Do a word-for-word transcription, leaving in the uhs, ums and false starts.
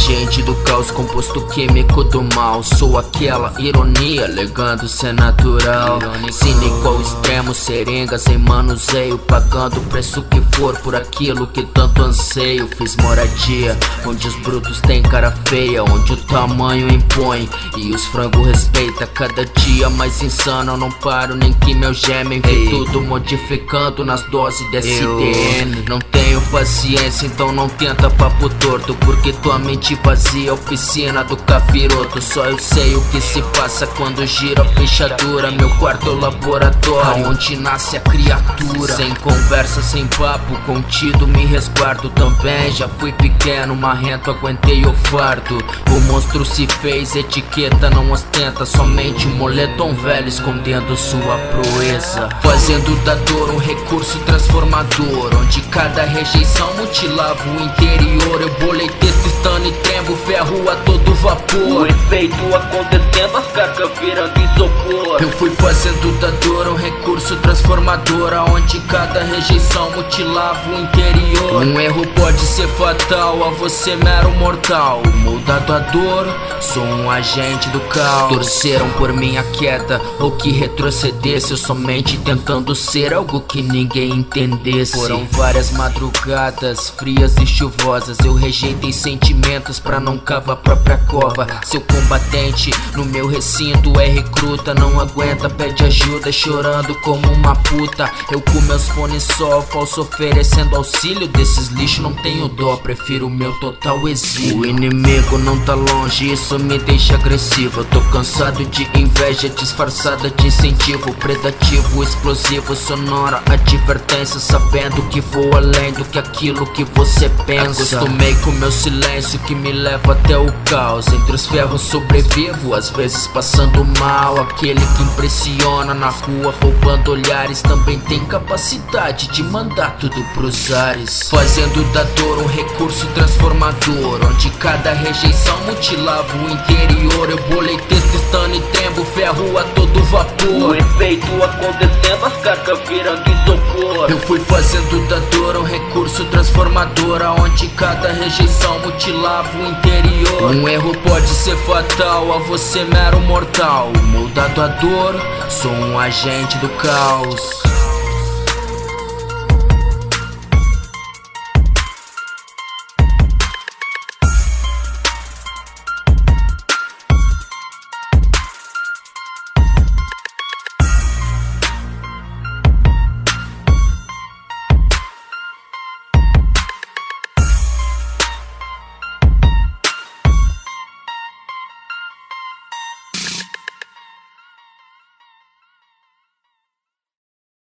agente do caos, composto químico do mal. Sou aquela ironia, legando ser natural. Cínico ao extremo, seringa sem manuseio, pagando o preço que for por aquilo que tanto anseio. Fiz moradia onde os brutos têm cara feia, onde o tamanho impõe e os frangos respeita. Cada dia mais insano, eu não paro nem que meu gêmeo vi tudo modificando nas doses desse D N. Não tenho paciência, então não tenta papo torto, porque tua mente vazia, oficina do capiroto. Só eu sei o que se passa quando gira a fechadura. Meu quarto é o laboratório onde nasce a criatura. Sem conversa, sem papo, contido me resguardo. Também já fui pequeno, marrento, aguentei o fardo. O monstro se fez, etiqueta não ostenta, somente um moletom velho escondendo sua proeza. Fazendo da dor um recurso transformador, onde cada rejeição mutilava o interior. Eu bolei texto, estando e trembo, ferro a todo vapor. O efeito acontecendo, as cargas virando isopor. Eu fui fazendo da dor um recurso transformador, onde cada rejeição mutilava o interior. Um erro pode ser fatal, a você mero mortal. Moldado à dor, sou um agente do caos. Torceram por minha queda, ou que retrocedesse, eu somente tentando ser algo que ninguém entendesse. Foram várias madrugadas, frias e chuvosas, eu rejeitei sentimentos pra não cavar a própria cova. Seu combatente no meu recinto é recruta, não aguenta, pede ajuda, chorando como uma puta. Eu com meus fones só, falso oferecendo auxílio. Desses lixos não tenho dó, prefiro o meu total exílio. O inimigo não tá longe, isso me deixa agressivo. Eu tô cansado de inveja disfarçada de incentivo, predativo, explosivo, sonora advertência, sabendo que vou além do que aquilo que você pensa. Acostumei com meu silêncio que me leva até o caos. Entre os ferros sobrevivo, às vezes passando mal. Aquele que impressiona na rua, roubando olhares, também tem capacidade de mandar tudo pros ares. Fazendo da dor um recurso transformador, onde cada rejeição mutilava o interior. Eu bolei texto, estando e trembo, ferro a todo vapor. O efeito acontecendo, as cargas virando isopor. Eu fui fazendo da dor um recurso transformador, onde cada rejeição mutilava o interior. Um erro pode ser fatal, a você mero mortal. Moldado à dor, sou um agente do caos.